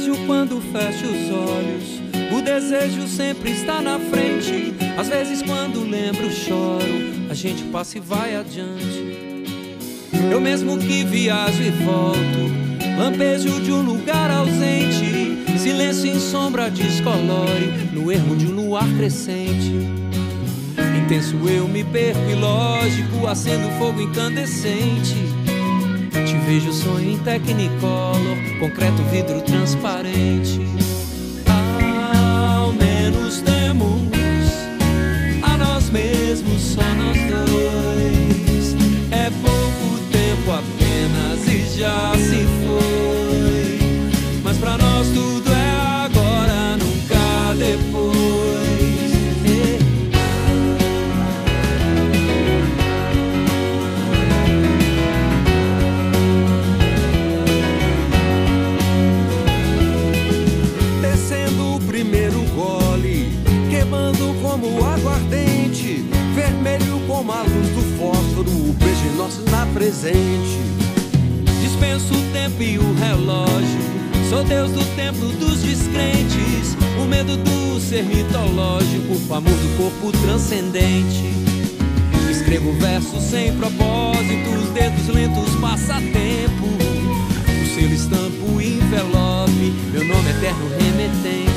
vejo quando fecho os olhos, o desejo sempre está na frente. Às vezes quando lembro choro, a gente passa e vai adiante. Eu mesmo que viajo e volto, lampejo de um lugar ausente, silêncio em sombra descolore, no ermo de um luar crescente. Intenso eu me perco e lógico, acendo fogo incandescente. Te vejo sonho em Technicolor, concreto vidro transparente. Ao menos temos a nós mesmos, só nós dois. É pouco tempo apenas e já se foi, mas pra nós tudo é agora, nunca depois. Descendo o primeiro gole, queimando como aguardente, vermelho como a luz do fósforo, o beijo nosso na presente. Dispenso o tempo e o relógio, sou Deus do templo dos descrentes, o medo do ser mitológico, o amor do corpo transcendente. Escrevo versos sem propósito, os dedos lentos passatempo, o selo estampo e envelope, meu nome eterno remetente.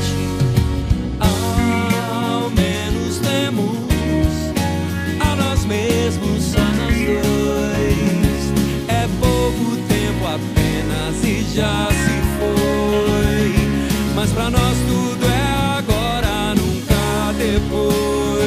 Ao menos temos a nós mesmos, só nós dois. É pouco tempo apenas e já se foi, mas pra nós tudo é agora, nunca depois.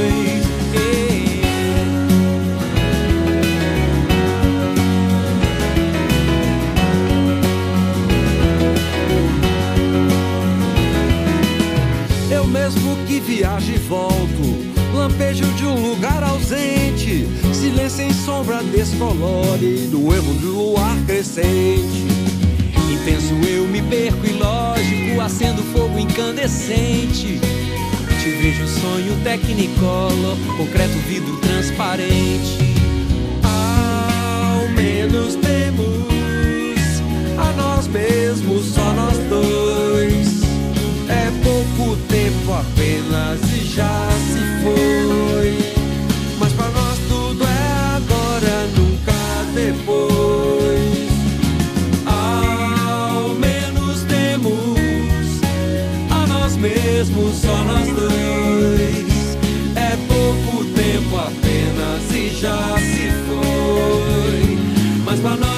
Eu mesmo que viajo e volto, lampejo de um lugar ausente, silêncio em sombra descolore, do ermo do luar crescente. Intenso eu me perco e lógico, acendo fogo incandescente. Te vejo sonho Technicolor, concreto vidro transparente. Ao menos temos a nós mesmos, só nós dois. É pouco tempo apenas e já se foi, mas pra nós tudo é agora, nunca depois. Ao menos temos a nós mesmos, só nós dois. É pouco tempo apenas e já se foi, mas pra nós